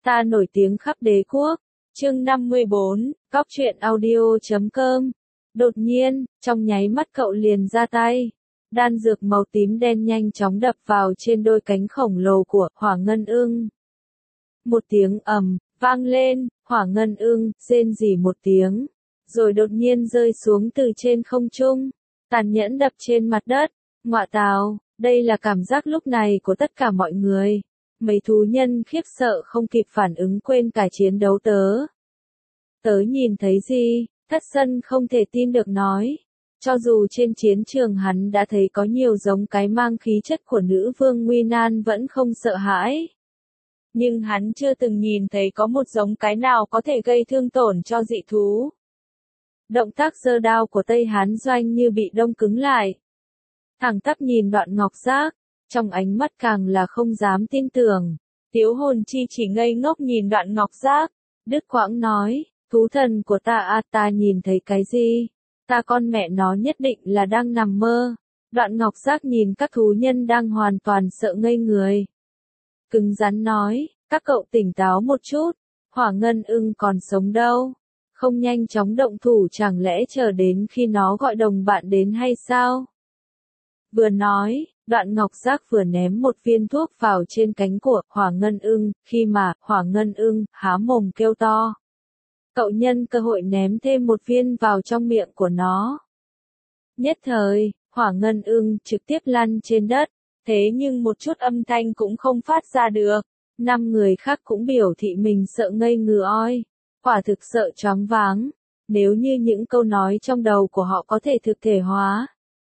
Ta nổi tiếng khắp đế quốc. Chương 54, Cóc truyện audio.com. Đột nhiên, trong nháy mắt cậu liền ra tay. Đan dược màu tím đen nhanh chóng đập vào trên đôi cánh khổng lồ của Hỏa Ngân Ưng. Một tiếng ầm vang lên, Hỏa Ngân Ưng rên rỉ một tiếng, rồi đột nhiên rơi xuống từ trên không trung, tàn nhẫn đập trên mặt đất. Ngọa tào, đây là cảm giác lúc này của tất cả mọi người. Mấy thú nhân khiếp sợ không kịp phản ứng, quên cả chiến đấu. Tớ nhìn thấy gì? Thất Sân không thể tin được nói. Cho dù trên chiến trường hắn đã thấy có nhiều giống cái mang khí chất của nữ vương Nguy Nan vẫn không sợ hãi. Nhưng hắn chưa từng nhìn thấy có một giống cái nào có thể gây thương tổn cho dị thú. Động tác giơ đao của Tây Hán Doanh như bị đông cứng lại. Thẳng tắp nhìn Đoạn Ngọc Giác, trong ánh mắt càng là không dám tin tưởng. Tiếu Hồn Chi chỉ ngây ngốc nhìn Đoạn Ngọc Giác. Đứt quãng nói, thú thần của ta ta nhìn thấy cái gì? Ta con mẹ nó nhất định là đang nằm mơ. Đoạn Ngọc Giác nhìn các thú nhân đang hoàn toàn sợ ngây người. Cứng rắn nói, các cậu tỉnh táo một chút, Hỏa Ngân Ưng còn sống đâu. Không nhanh chóng động thủ, chẳng lẽ chờ đến khi nó gọi đồng bạn đến hay sao? Vừa nói, Đoạn Ngọc Giác vừa ném một viên thuốc vào trên cánh của Hỏa Ngân Ưng, khi mà Hỏa Ngân Ưng há mồm kêu to. Cậu nhân cơ hội ném thêm một viên vào trong miệng của nó. Nhất thời, Hỏa Ngân Ưng trực tiếp lăn trên đất, thế nhưng một chút âm thanh cũng không phát ra được. 5 người khác cũng biểu thị mình sợ ngây người, quả thực sợ choáng váng. Nếu như những câu nói trong đầu của họ có thể thực thể hóa,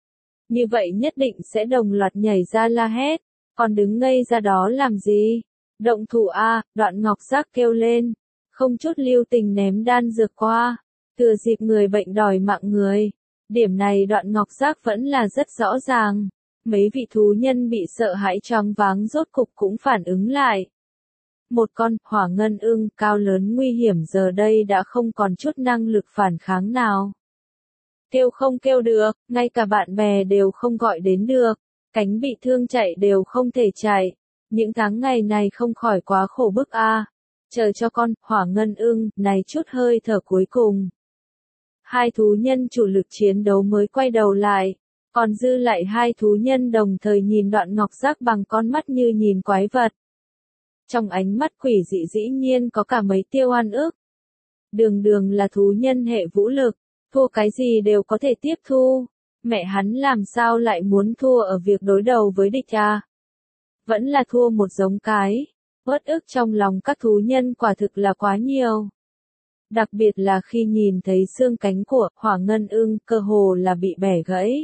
như vậy nhất định sẽ đồng loạt nhảy ra la hét. Còn đứng ngây ra đó làm gì? Động thủ a! Đoạn Ngọc Giác kêu lên, không chút lưu tình ném đan dược qua, thừa dịp người bệnh đòi mạng người. Điểm này Đoạn Ngọc Giác vẫn là rất rõ ràng. Mấy vị thú nhân bị sợ hãi choáng váng rốt cục cũng phản ứng lại. Một con Hỏa Ngân Ưng cao lớn nguy hiểm giờ đây đã không còn chút năng lực phản kháng nào. Kêu không kêu được, ngay cả bạn bè đều không gọi đến được, cánh bị thương chạy đều không thể chạy. Những tháng ngày này không khỏi quá khổ bức a. Chờ cho con Hỏa Ngân Ưng này chút hơi thở cuối cùng. Hai thú nhân chủ lực chiến đấu mới quay đầu lại, còn dư lại hai thú nhân đồng thời nhìn Đoạn Ngọc Giác bằng con mắt như nhìn quái vật. Trong ánh mắt quỷ dị dĩ nhiên có cả mấy tia oan ức. Đường đường là thú nhân hệ vũ lực, thua cái gì đều có thể tiếp thu. Mẹ hắn làm sao lại muốn thua ở việc đối đầu với địch à? Vẫn là thua một giống cái. Uất ức trong lòng các thú nhân quả thực là quá nhiều. Đặc biệt là khi nhìn thấy xương cánh của Hỏa Ngân Ưng cơ hồ là bị bẻ gãy.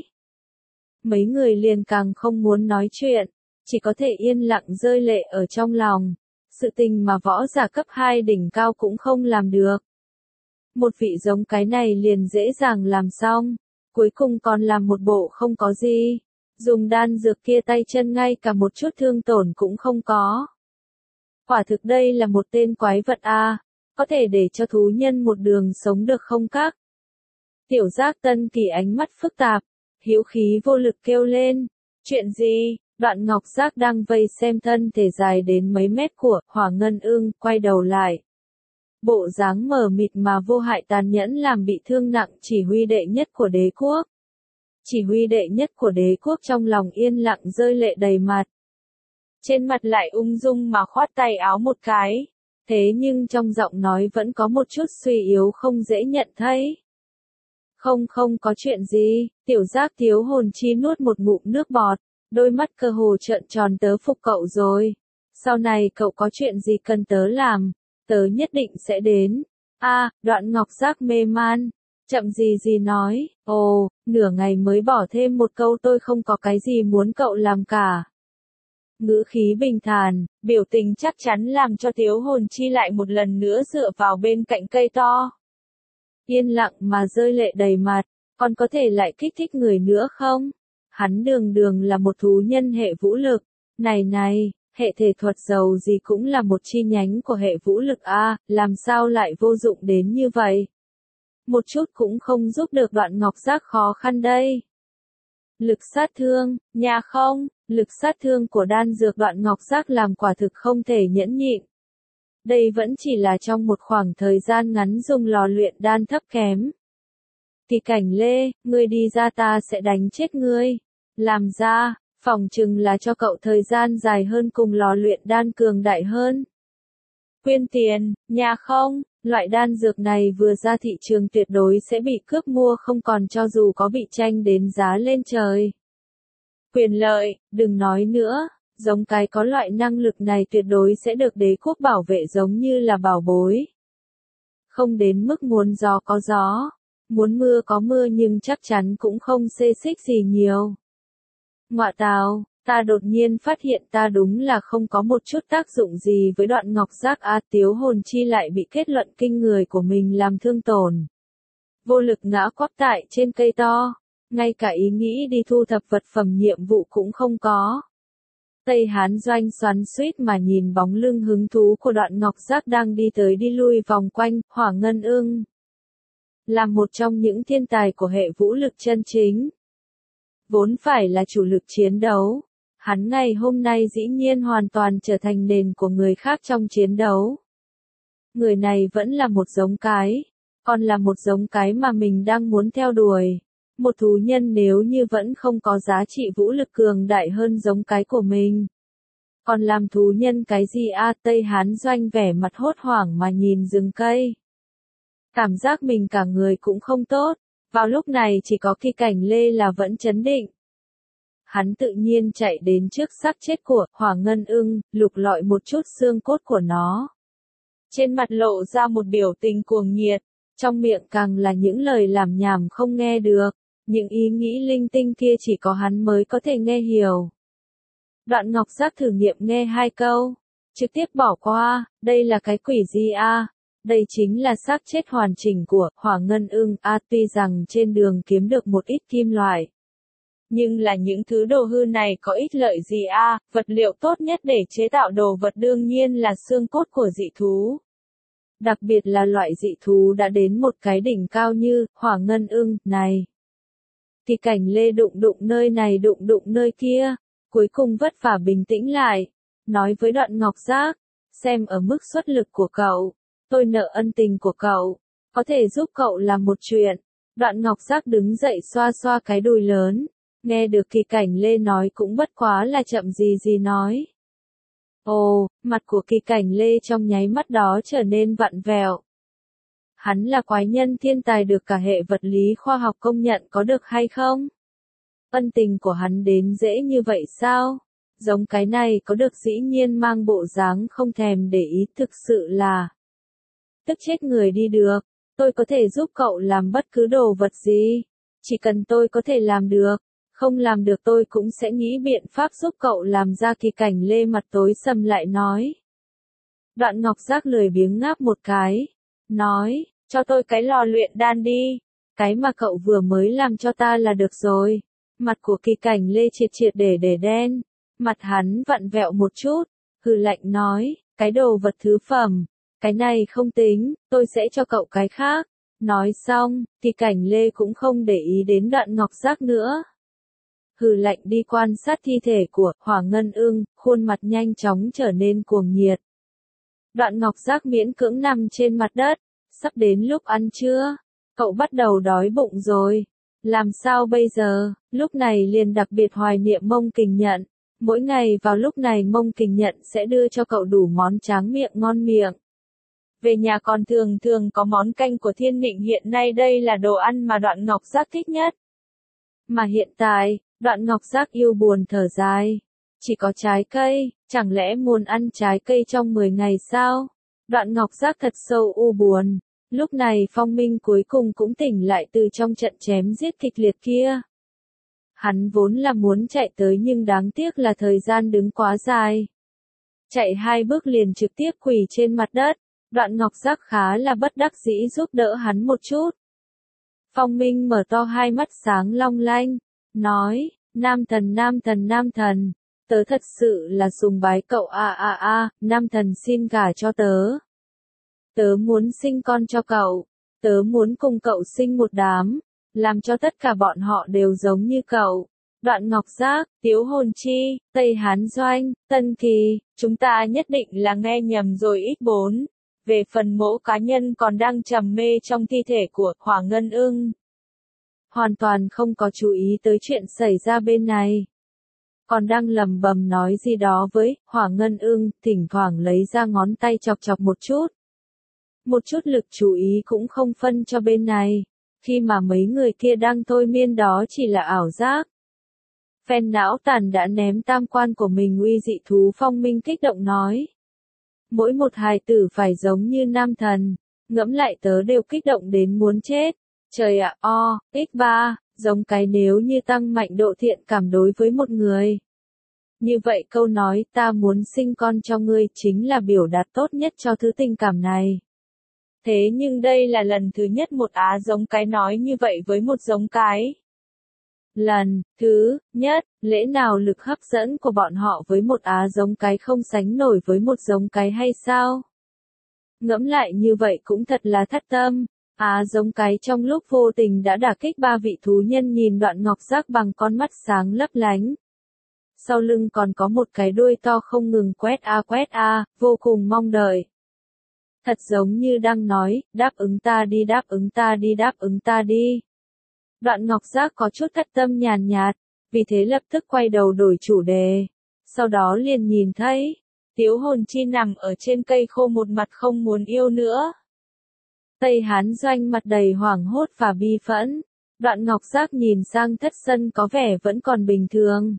Mấy người liền càng không muốn nói chuyện, chỉ có thể yên lặng rơi lệ ở trong lòng. Sự tình mà võ giả cấp 2 đỉnh cao cũng không làm được. Một vị giống cái này liền dễ dàng làm xong, cuối cùng còn làm một bộ không có gì. Dùng đan dược kia tay chân ngay cả một chút thương tổn cũng không có. Quả thực đây là một tên quái vật a, có thể để cho thú nhân một đường sống được không các? Tiểu Giác Tân Kỳ ánh mắt phức tạp, hữu khí vô lực kêu lên, chuyện gì? Đoạn Ngọc Giác đang vây xem thân thể dài đến mấy mét của Hỏa Ngân Ưng, quay đầu lại. Bộ dáng mờ mịt mà vô hại tàn nhẫn làm bị thương nặng chỉ huy đệ nhất của đế quốc. Chỉ huy đệ nhất của đế quốc trong lòng yên lặng rơi lệ đầy mặt. Trên mặt lại ung dung mà khoát tay áo một cái. Thế nhưng trong giọng nói vẫn có một chút suy yếu không dễ nhận thấy. Không có chuyện gì, Tiểu Giác Tiếu Hồn Chi nuốt một ngụm nước bọt, đôi mắt cơ hồ trợn tròn, tớ phục cậu rồi. Sau này cậu có chuyện gì cần tớ làm, tớ nhất định sẽ đến. Đoạn Ngọc Giác mê man, chậm gì nói, ồ, nửa ngày mới bỏ thêm một câu tôi không có cái gì muốn cậu làm cả. Ngữ khí bình thản, biểu tình chắc chắn làm cho Tiếu Hồn Chi lại một lần nữa dựa vào bên cạnh cây to. Yên lặng mà rơi lệ đầy mặt, còn có thể lại kích thích người nữa không? Hắn đường là một thú nhân hệ vũ lực. Này, hệ thể thuật giàu gì cũng là một chi nhánh của hệ vũ lực a, làm sao lại vô dụng đến như vậy? Một chút cũng không giúp được Đoạn Ngọc Giác khó khăn đây. Lực sát thương, lực sát thương của đan dược Đoạn Ngọc Giác làm quả thực không thể nhẫn nhịn. Đây vẫn chỉ là trong một khoảng thời gian ngắn dùng lò luyện đan thấp kém. Kỳ Cảnh Lê, ngươi đi ra ta sẽ đánh chết ngươi. Làm ra, phỏng chừng là cho cậu thời gian dài hơn cùng lò luyện đan cường đại hơn. Quyên tiền, nhà không, loại đan dược này vừa ra thị trường tuyệt đối sẽ bị cướp mua không còn cho dù có bị tranh đến giá lên trời. Quyền lợi, đừng nói nữa, giống cái có loại năng lực này tuyệt đối sẽ được đế quốc bảo vệ giống như là bảo bối. Không đến mức muốn gió có gió, muốn mưa có mưa nhưng chắc chắn cũng không xê xích gì nhiều. Ngọa tào, ta đột nhiên phát hiện ta đúng là không có một chút tác dụng gì với Đoạn Ngọc Giác a. Tiếu Hồn Chi lại bị kết luận kinh người của mình làm thương tổn. Vô lực ngã quắp tại trên cây to, ngay cả ý nghĩ đi thu thập vật phẩm nhiệm vụ cũng không có. Tây Hán Doanh xoắn xuýt mà nhìn bóng lưng hứng thú của Đoạn Ngọc Giác đang đi tới đi lui vòng quanh. Hỏa Ngân Ưng là một trong những thiên tài của hệ vũ lực chân chính, vốn phải là chủ lực chiến đấu. Hắn ngày hôm nay dĩ nhiên hoàn toàn trở thành nền của người khác trong chiến đấu. Người này vẫn là một giống cái, còn là một giống cái mà mình đang muốn theo đuổi. Một thú nhân nếu như vẫn không có giá trị vũ lực cường đại hơn giống cái của mình. Còn làm thú nhân cái gì a? Tây Hán Doanh vẻ mặt hốt hoảng mà nhìn rừng cây. Cảm giác mình cả người cũng không tốt, vào lúc này chỉ có Kỳ Cảnh Lê là vẫn trấn định. Hắn tự nhiên chạy đến trước xác chết của Hỏa Ngân Ưng, lục lọi một chút xương cốt của nó. Trên mặt lộ ra một biểu tình cuồng nhiệt, trong miệng càng là những lời làm nhảm không nghe được, những ý nghĩ linh tinh kia chỉ có hắn mới có thể nghe hiểu. Đoạn Ngọc Giác thử nghiệm nghe 2 câu, trực tiếp bỏ qua. Đây là cái quỷ gì a? Đây chính là xác chết hoàn chỉnh của Hỏa Ngân Ưng a. Tuy rằng trên đường kiếm được một ít kim loại, nhưng là những thứ đồ hư này có ích lợi gì a? Vật liệu tốt nhất để chế tạo đồ vật đương nhiên là xương cốt của dị thú. Đặc biệt là loại dị thú đã đến một cái đỉnh cao như Hỏa Ngân Ưng này. Kỳ Cảnh Lê đụng đụng nơi này đụng đụng nơi kia, cuối cùng vất vả bình tĩnh lại, nói với Đoạn Ngọc Giác, xem ở mức xuất lực của cậu, tôi nợ ân tình của cậu, có thể giúp cậu làm một chuyện. Đoạn Ngọc Giác đứng dậy xoa xoa cái đùi lớn, nghe được Kỳ Cảnh Lê nói cũng bất quá là chậm gì gì nói. Ồ, mặt của Kỳ Cảnh Lê trong nháy mắt đó trở nên vặn vẹo. Hắn là quái nhân thiên tài được cả hệ vật lý khoa học công nhận có được hay không? Ân tình của hắn đến dễ như vậy sao? Giống cái này có được dĩ nhiên mang bộ dáng không thèm để ý, thực sự là tức chết người đi được. Tôi có thể giúp cậu làm bất cứ đồ vật gì, chỉ cần tôi có thể làm được, không làm được tôi cũng sẽ nghĩ biện pháp giúp cậu làm ra. Kỳ Cảnh Lê mặt tối sầm lại nói. Đoạn Ngọc Giác lười biếng ngáp một cái, nói, cho tôi cái lò luyện đan đi, cái mà cậu vừa mới làm cho ta là được rồi. Mặt của Kỳ Cảnh Lê triệt triệt để đen, mặt hắn vặn vẹo một chút, hừ lạnh nói, cái đồ vật thứ phẩm, cái này không tính, tôi sẽ cho cậu cái khác. Nói xong, Kỳ Cảnh Lê cũng không để ý đến Đoạn Ngọc Giác nữa. Hừ lạnh đi quan sát thi thể của Hỏa Ngân Ưng, khuôn mặt nhanh chóng trở nên cuồng nhiệt. Đoạn Ngọc Giác miễn cưỡng nằm trên mặt đất, sắp đến lúc ăn trưa, cậu bắt đầu đói bụng rồi. Làm sao bây giờ? Lúc này liền đặc biệt hoài niệm Mông Kình Nhận. Mỗi ngày vào lúc này Mông Kình Nhận sẽ đưa cho cậu đủ món tráng miệng ngon miệng. Về nhà còn thường thường có món canh của Thiên Nịnh, hiện nay đây là đồ ăn mà Đoạn Ngọc Giác thích nhất. Mà hiện tại, Đoạn Ngọc Giác yêu buồn thở dài. Chỉ có trái cây, chẳng lẽ muốn ăn trái cây trong 10 ngày sao? Đoạn Ngọc Giác thật sâu u buồn. Lúc này Phong Minh cuối cùng cũng tỉnh lại từ trong trận chém giết kịch liệt kia. Hắn vốn là muốn chạy tới nhưng đáng tiếc là thời gian đứng quá dài. Chạy 2 bước liền trực tiếp quỳ trên mặt đất. Đoạn Ngọc Giác khá là bất đắc dĩ giúp đỡ hắn một chút. Phong Minh mở to hai mắt sáng long lanh, nói, nam thần, tớ thật sự là sùng bái cậu nam thần xin gả cho tớ. Tớ muốn sinh con cho cậu, tớ muốn cùng cậu sinh một đám, làm cho tất cả bọn họ đều giống như cậu. Đoạn Ngọc Giác, Tiếu Hồn Chi, Tây Hán Doanh, Tân Kỳ, chúng ta nhất định là nghe nhầm rồi X4. Về phần mộ cá nhân còn đang trầm mê trong thi thể của Hỏa Ngân Ưng. Hoàn toàn không có chú ý tới chuyện xảy ra bên này. Còn đang lầm bầm nói gì đó với Hỏa Ngân Ưng, thỉnh thoảng lấy ra ngón tay chọc chọc một chút. Một chút lực chú ý cũng không phân cho bên này, khi mà mấy người kia đang thôi miên đó chỉ là ảo giác. Phen não tàn đã ném tam quan của mình uy dị thú Phong Minh kích động nói. Mỗi một hài tử phải giống như nam thần, ngẫm lại tớ đều kích động đến muốn chết. Trời ạ, X3, giống cái nếu như tăng mạnh độ thiện cảm đối với một người. Như vậy câu nói ta muốn sinh con cho ngươi chính là biểu đạt tốt nhất cho thứ tình cảm này. Thế nhưng đây là lần thứ nhất một á giống cái nói như vậy với một giống cái. Lần thứ nhất, lẽ nào lực hấp dẫn của bọn họ với một á giống cái không sánh nổi với một giống cái hay sao? Ngẫm lại như vậy cũng thật là thất tâm. Á giống cái trong lúc vô tình đã đả kích ba vị thú nhân nhìn Đoạn Ngọc Giác bằng con mắt sáng lấp lánh. Sau lưng còn có một cái đuôi to không ngừng quét vô cùng mong đợi. Thật giống như đang nói, đáp ứng ta đi, đáp ứng ta đi, đáp ứng ta đi. Đoạn Ngọc Giác có chút thất tâm nhàn nhạt, vì thế lập tức quay đầu đổi chủ đề. Sau đó liền nhìn thấy, Tiếu Hồn Chi nằm ở trên cây khô một mặt không muốn yêu nữa. Tây Hán Doanh mặt đầy hoảng hốt và bi phẫn. Đoạn Ngọc Giác nhìn sang Thất Sân có vẻ vẫn còn bình thường.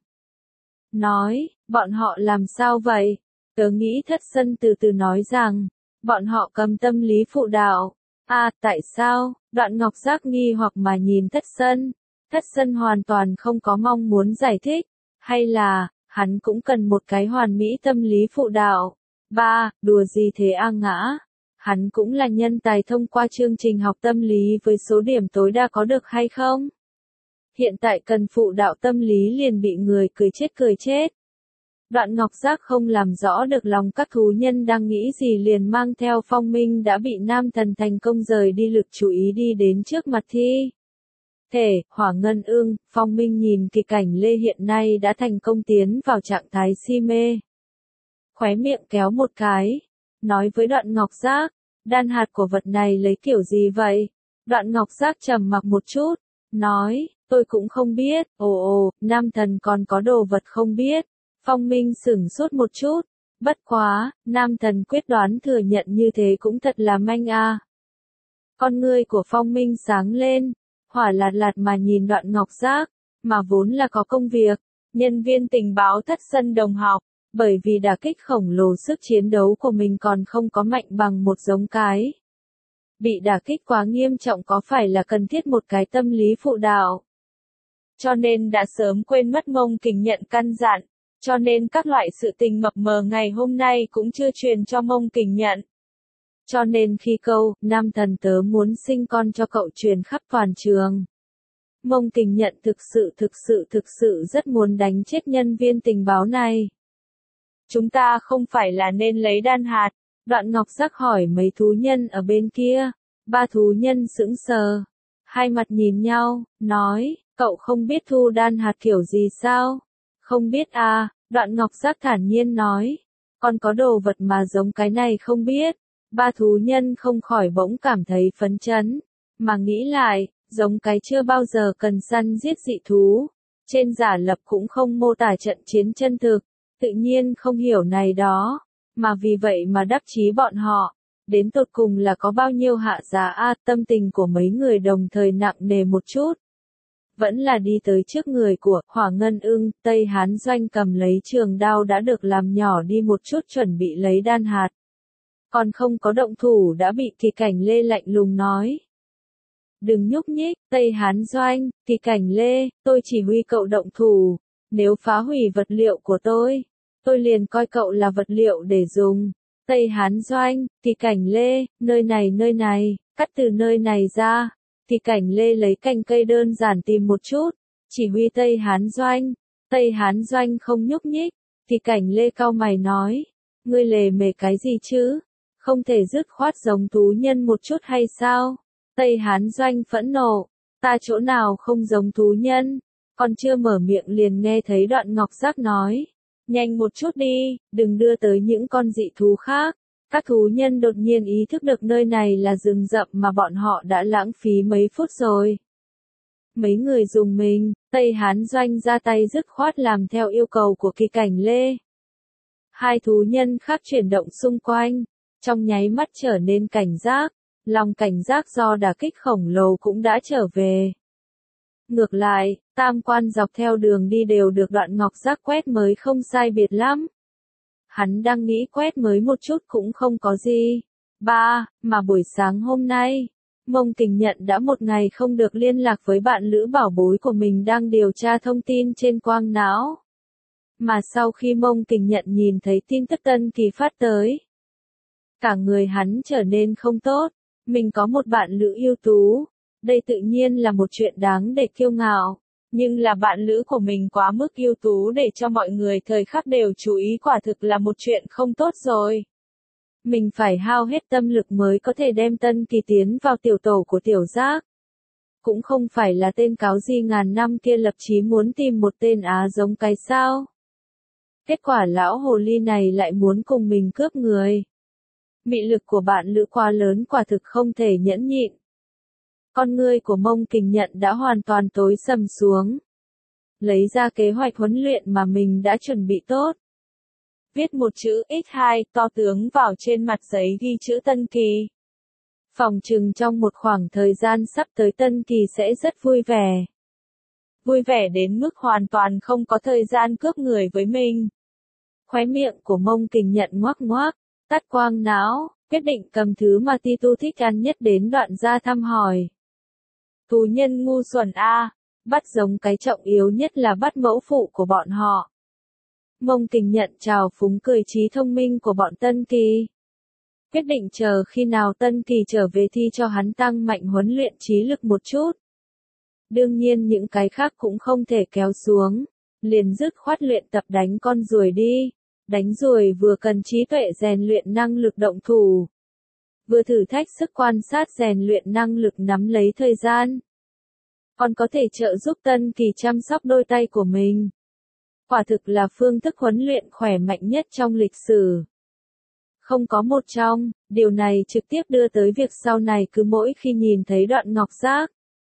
Nói, bọn họ làm sao vậy? Tớ nghĩ Thất Sân từ từ nói rằng, bọn họ cầm tâm lý phụ đạo. Tại sao? Đoạn Ngọc Giác nghi hoặc mà nhìn Thất Sân. Thất Sân hoàn toàn không có mong muốn giải thích. Hay là, hắn cũng cần một cái hoàn mỹ tâm lý phụ đạo. Đùa gì thế Ngã? Hắn cũng là nhân tài thông qua chương trình học tâm lý với số điểm tối đa có được hay không? Hiện tại cần phụ đạo tâm lý liền bị người cười chết. Đoạn Ngọc Giác không làm rõ được lòng các thú nhân đang nghĩ gì liền mang theo Phong Minh đã bị nam thần thành công rời đi lực chú ý đi đến trước mặt thi thể, Hỏa Ngân Ưng. Phong Minh nhìn kỳ cảnh Lê hiện nay đã thành công tiến vào trạng thái si mê. Khóe miệng kéo một cái, nói với Đoạn Ngọc Giác, đan hạt của vật này lấy kiểu gì vậy? Đoạn Ngọc Giác trầm mặc một chút, nói, tôi cũng không biết. Nam thần còn có đồ vật không biết. Phong Minh sửng sốt một chút, bất quá, nam thần quyết đoán thừa nhận như thế cũng thật là manh Con ngươi của Phong Minh sáng lên, hỏa lạt lạt mà nhìn Đoạn Ngọc Giác, mà vốn là có công việc, nhân viên tình báo Thất Sân đồng học, bởi vì đả kích khổng lồ sức chiến đấu của mình còn không có mạnh bằng một giống cái. Bị đả kích quá nghiêm trọng có phải là cần thiết một cái tâm lý phụ đạo? Cho nên đã sớm quên mất Mông Kình Nhận căn dặn. Cho nên các loại sự tình mập mờ ngày hôm nay cũng chưa truyền cho Mông Kình Nhận. Cho nên khi câu, nam thần tớ muốn sinh con cho cậu truyền khắp toàn trường. Mông Kình Nhận thực sự rất muốn đánh chết nhân viên tình báo này. Chúng ta không phải là nên lấy đan hạt? Đoạn Ngọc Giác hỏi mấy thú nhân ở bên kia. Ba thú nhân sững sờ. Hai mặt nhìn nhau, nói, cậu không biết thu đan hạt kiểu gì sao? Không biết Đoạn Ngọc Giác thản nhiên nói. Còn có đồ vật mà giống cái này không biết. Ba thú nhân không khỏi bỗng cảm thấy phấn chấn. Mà nghĩ lại, giống cái chưa bao giờ cần săn giết dị thú. Trên giả lập cũng không mô tả trận chiến chân thực. Tự nhiên không hiểu này đó. Mà vì vậy mà đắc chí bọn họ. Đến tột cùng là có bao nhiêu hạ giá tâm tình của mấy người đồng thời nặng nề một chút. Vẫn là đi tới trước người của Hỏa Ngân Ưng, Tây Hán Doanh cầm lấy trường đao đã được làm nhỏ đi một chút chuẩn bị lấy đan hạt. Còn không có động thủ đã bị Kỳ Cảnh Lê lạnh lùng nói. Đừng nhúc nhích, Tây Hán Doanh, Kỳ Cảnh Lê, tôi chỉ huy cậu động thủ. Nếu phá hủy vật liệu của tôi liền coi cậu là vật liệu để dùng. Tây Hán Doanh, Kỳ Cảnh Lê, nơi này, cắt từ nơi này ra. Kỳ Cảnh Lê lấy cành cây đơn giản tìm một chút, chỉ huy Tây Hán Doanh không nhúc nhích. Kỳ Cảnh Lê cau mày nói, ngươi lề mề cái gì chứ? Không thể dứt khoát giống thú nhân một chút hay sao? Tây Hán Doanh phẫn nộ, ta chỗ nào không giống thú nhân? Còn chưa mở miệng liền nghe thấy Đoạn Ngọc Giác nói. Nhanh một chút đi, đừng đưa tới những con dị thú khác. Các thú nhân đột nhiên ý thức được nơi này là rừng rậm mà bọn họ đã lãng phí mấy phút rồi. Mấy người dùng mình, Tây Hán Doanh ra tay dứt khoát làm theo yêu cầu của Kỳ Cảnh Lê. Hai thú nhân khác chuyển động xung quanh, trong nháy mắt trở nên cảnh giác, lòng cảnh giác do đả kích khổng lồ cũng đã trở về. Ngược lại, tam quan dọc theo đường đi đều được Đoạn Ngọc Giác quét mới không sai biệt lắm. Hắn đang nghĩ quét mới một chút cũng không có gì. Mà buổi sáng hôm nay, Mông Kình Nhận đã một ngày không được liên lạc với bạn lữ bảo bối của mình đang điều tra thông tin trên quang não. Mà sau khi Mông Kình Nhận nhìn thấy tin tức Tân Kỳ phát tới, cả người hắn trở nên không tốt. Mình có một bạn lữ ưu tú, đây tự nhiên là một chuyện đáng để kiêu ngạo. Nhưng là bạn lữ của mình quá mức ưu tú để cho mọi người thời khắc đều chú ý, quả thực là một chuyện không tốt rồi. Mình phải hao hết tâm lực mới có thể đem Tân Kỳ tiến vào tiểu tổ của tiểu giác. Cũng không phải là tên cáo gì ngàn năm kia lập chí muốn tìm một tên á giống cái sao. Kết quả lão hồ ly này lại muốn cùng mình cướp người. Mị lực của bạn lữ quá lớn, quả thực không thể nhẫn nhịn. Con ngươi của Mông Kình Nhận đã hoàn toàn tối sầm xuống. Lấy ra kế hoạch huấn luyện mà mình đã chuẩn bị tốt. Viết một chữ X2 to tướng vào trên mặt giấy ghi chữ Tân Kỳ. Phòng chừng trong một khoảng thời gian sắp tới Tân Kỳ sẽ rất vui vẻ. Vui vẻ đến mức hoàn toàn không có thời gian cướp người với mình. Khóe miệng của Mông Kình Nhận ngoác ngoác, tắt quang não, quyết định cầm thứ mà Titu thích ăn nhất đến Đoạn ra thăm hỏi. Thú nhân ngu xuẩn a, bắt giống cái trọng yếu nhất là bắt mẫu phụ của bọn họ. Mông Kình Nhận chào phúng cười trí thông minh của bọn Tân Kỳ. Quyết định chờ khi nào Tân Kỳ trở về thì cho hắn tăng mạnh huấn luyện trí lực một chút. Đương nhiên những cái khác cũng không thể kéo xuống, liền dứt khoát luyện tập đánh con ruồi đi. Đánh ruồi vừa cần trí tuệ rèn luyện năng lực động thủ, vừa thử thách sức quan sát rèn luyện năng lực nắm lấy thời gian. Còn có thể trợ giúp Tân Kỳ chăm sóc đôi tay của mình. Quả thực là phương thức huấn luyện khỏe mạnh nhất trong lịch sử. Không có một trong, điều này trực tiếp đưa tới việc sau này cứ mỗi khi nhìn thấy Đoạn Ngọc Giác,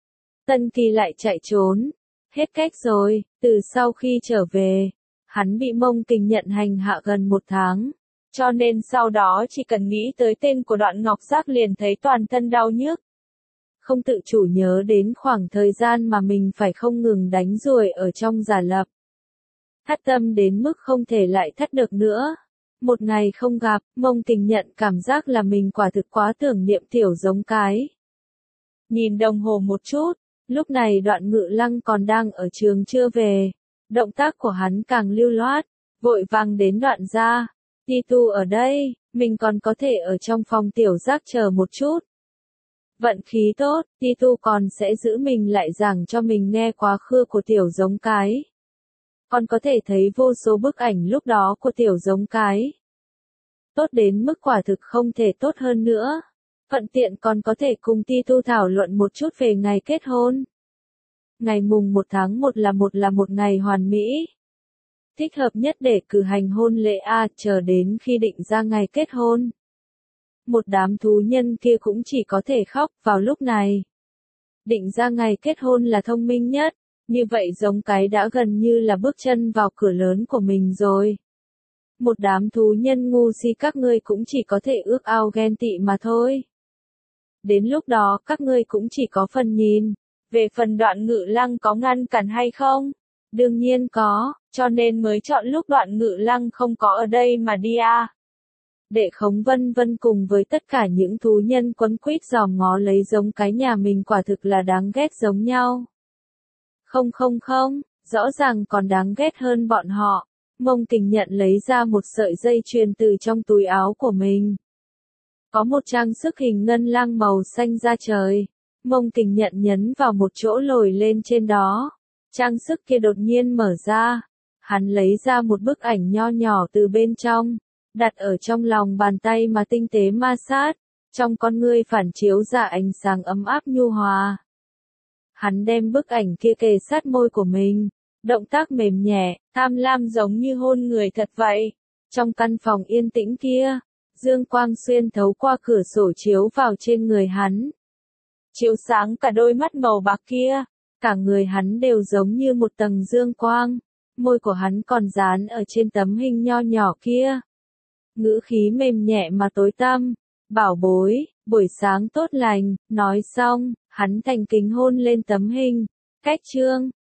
Tân Kỳ lại chạy trốn. Hết cách rồi, từ sau khi trở về, hắn bị Mông Kình Nhận hành hạ gần một tháng. Cho nên sau đó chỉ cần nghĩ tới tên của Đoạn Ngọc Giác liền thấy toàn thân đau nhức. Không tự chủ nhớ đến khoảng thời gian mà mình phải không ngừng đánh ruồi ở trong giả lập. Thắt tâm đến mức không thể lại thắt được nữa. Một ngày không gặp, Mông Kình Nhận cảm giác là mình quả thực quá tưởng niệm tiểu giống cái. Nhìn đồng hồ một chút, lúc này Đoạn Ngự Lăng còn đang ở trường chưa về. Động tác của hắn càng lưu loát, vội vàng đến Đoạn ra. Titu ở đây, mình còn có thể ở trong phòng tiểu giác chờ một chút. Vận khí tốt, Titu còn sẽ giữ mình lại giảng cho mình nghe quá khứ của tiểu giống cái. Còn có thể thấy vô số bức ảnh lúc đó của tiểu giống cái. Tốt đến mức quả thực không thể tốt hơn nữa. Thuận tiện còn có thể cùng Titu thảo luận một chút về ngày kết hôn. Ngày mùng 1 tháng 1 là một ngày hoàn mỹ. Thích hợp nhất để cử hành hôn lễ chờ đến khi định ra ngày kết hôn. Một đám thú nhân kia cũng chỉ có thể khóc vào lúc này. Định ra ngày kết hôn là thông minh nhất, như vậy giống cái đã gần như là bước chân vào cửa lớn của mình rồi. Một đám thú nhân ngu si các ngươi cũng chỉ có thể ước ao ghen tị mà thôi. Đến lúc đó các ngươi cũng chỉ có phần nhìn. Về phần Đoạn Ngự Lăng có ngăn cản hay không? Đương nhiên có, cho nên mới chọn lúc Đoạn Ngự Lăng không có ở đây mà đi Để Khống Vân Vân cùng với tất cả những thú nhân quấn quýt dòm ngó lấy giống cái nhà mình quả thực là đáng ghét giống nhau. Không, rõ ràng còn đáng ghét hơn bọn họ. Mông Kình Nhận lấy ra một sợi dây chuyền từ trong túi áo của mình. Có một trang sức hình ngân lang màu xanh da trời. Mông Kình Nhận nhấn vào một chỗ lồi lên trên đó. Trang sức kia đột nhiên mở ra. Hắn lấy ra một bức ảnh nho nhỏ từ bên trong, đặt ở trong lòng bàn tay mà tinh tế ma sát. Trong con ngươi phản chiếu ra ánh sáng ấm áp nhu hòa. Hắn đem bức ảnh kia kề sát môi của mình, động tác mềm nhẹ, tham lam giống như hôn người thật vậy. Trong căn phòng yên tĩnh kia, dương quang xuyên thấu qua cửa sổ chiếu vào trên người hắn. Chiếu sáng cả đôi mắt màu bạc kia, cả người hắn đều giống như một tầng dương quang, môi của hắn còn dán ở trên tấm hình nho nhỏ kia. Ngữ khí mềm nhẹ mà tối tăm, bảo bối, buổi sáng tốt lành, nói xong, hắn thành kính hôn lên tấm hình. Cách chương